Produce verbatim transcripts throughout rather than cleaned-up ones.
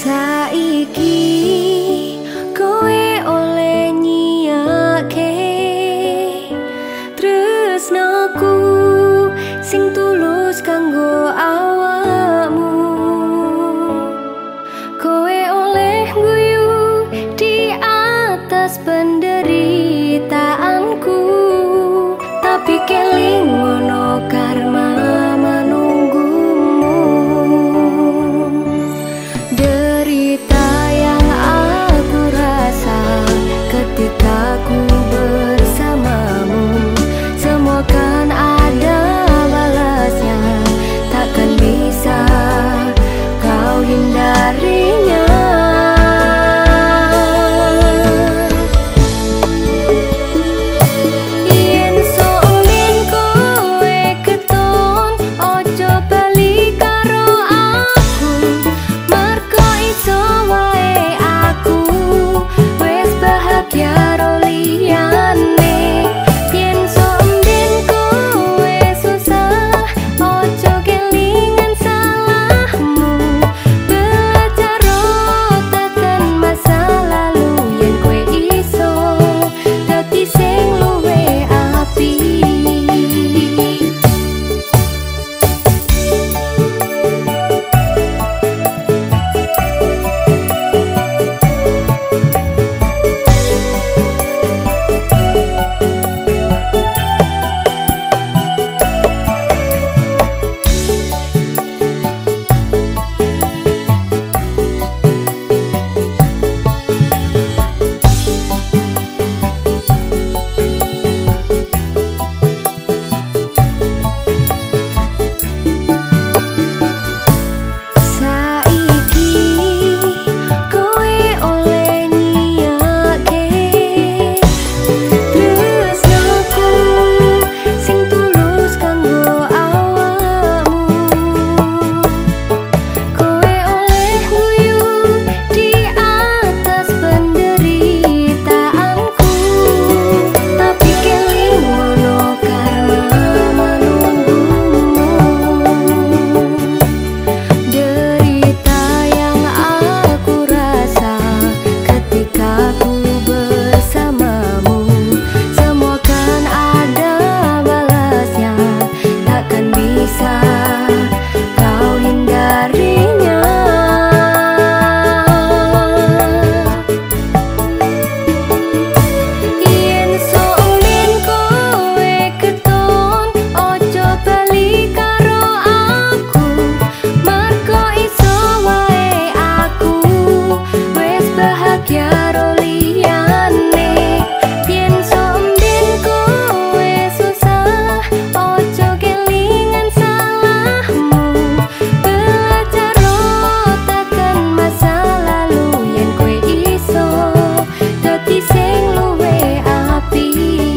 Saiki kowe oleh nyiyake tresnaku sing tulus kanggo awakmu. Kowe oleh guyu di atas penderitaanku, tapi keling ngono karma menunggumu. Derita yang aku rasa ketika ku bersamamu, semua kan ada balasnya, takkan bisa kau hindarinya. Yen solen kowe keton ojo bali karo aku, merko iso wae aku wis bahagia ro liyane. Yen solen kowe susah ojo kelingan salahmu, belajar ro tekan masa lalu. Yen kowe iso dadi sing luwe apik. Saiki kowe oleh nyiyake tresnaku sing tulus kanggo awakmu. Kowe oleh guyu di atas penderitaanku, tapi keling ngono karma menunggumu. Derita yang aku rasa ketika ku bersamamu, semua kan ada balasnya, takkan bisa kau hindarinya. Yen solen kowe keton ojo bali karo aku, merko iso wae aku wis bahagia ro liyane. Yen solen kowe susah ojo kelingan salahmu, belajar ro tekan masa lalu. Yen kowe iso dadi sing luwe apik.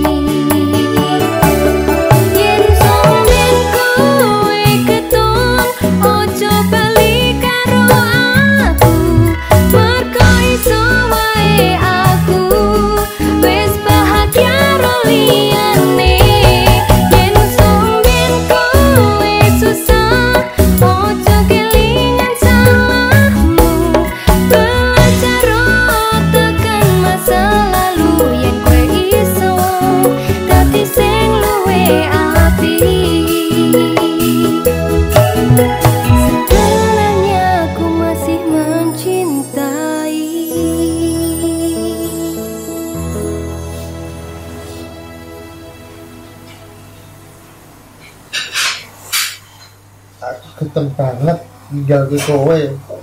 Yen solen kowe keton ojo bali karo aku, merko iso wae aku wis bahagia ro liyane. Yen solen kowe susah ojo kelingan salahmu, belajar ro tekan masa lalu. Yen kowe iso dadi sing luwe apik. Segalanya aku masih mencintai. Aku ketemu banget tinggal ke kowe.